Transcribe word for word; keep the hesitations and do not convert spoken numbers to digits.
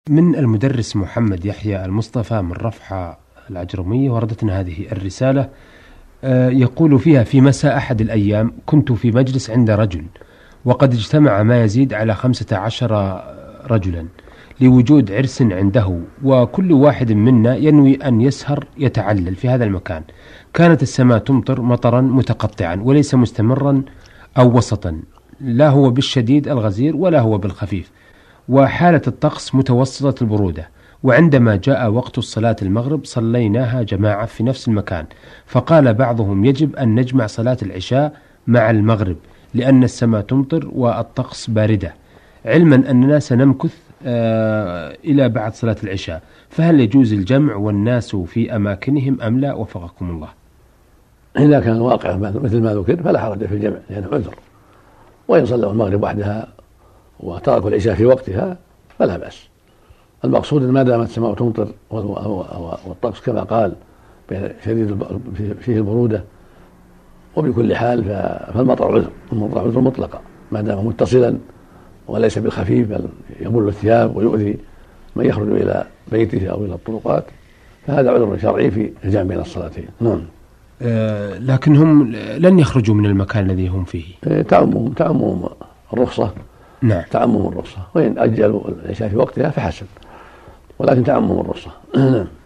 من المدرس محمد يحيى المصطفى من رفحة العجرمية، وردتنا هذه الرسالة يقول فيها: في مساء أحد الأيام كنت في مجلس عند رجل، وقد اجتمع ما يزيد على خمسة عشر رجلا لوجود عرس عنده، وكل واحد منا ينوي أن يسهر يتعلل في هذا المكان. كانت السماء تمطر مطرا متقطعا وليس مستمرا أو وسطا، لا هو بالشديد الغزير ولا هو بالخفيف، وحالة الطقس متوسطة البرودة. وعندما جاء وقت الصلاة المغرب صليناها جماعة في نفس المكان، فقال بعضهم: يجب أن نجمع صلاة العشاء مع المغرب لأن السماء تمطر والطقس باردة، علما أننا سنمكث آه إلى بعد صلاة العشاء، فهل يجوز الجمع والناس في أماكنهم أم لا؟ وفقكم الله. إذا كان الواقع مثل ما ذكر فلا حرج في الجمع لأنه عذر، وإن صلوا المغرب وحدها وتركوا العشاء في وقتها فلا بأس. المقصود ما دامت السماء تمطر والطقس كما قال شديد فيه البرودة، وبكل حال فالمطر عذر، المطر عذر مطلقا ما دام متصلا وليس بالخفيف بل يبل الثياب ويؤذي من يخرج إلى بيته أو إلى الطرقات، فهذا عذر شرعي في الجمع بين الصلاتين. نعم. آه لكنهم لن يخرجوا من المكان الذي هم فيه. آه تعمم تعمم الرخصة. نعم. تعمم الرخصة، وإن أجلوا العشاء في وقتها فحسن، ولكن تعمم الرخصة. نعم.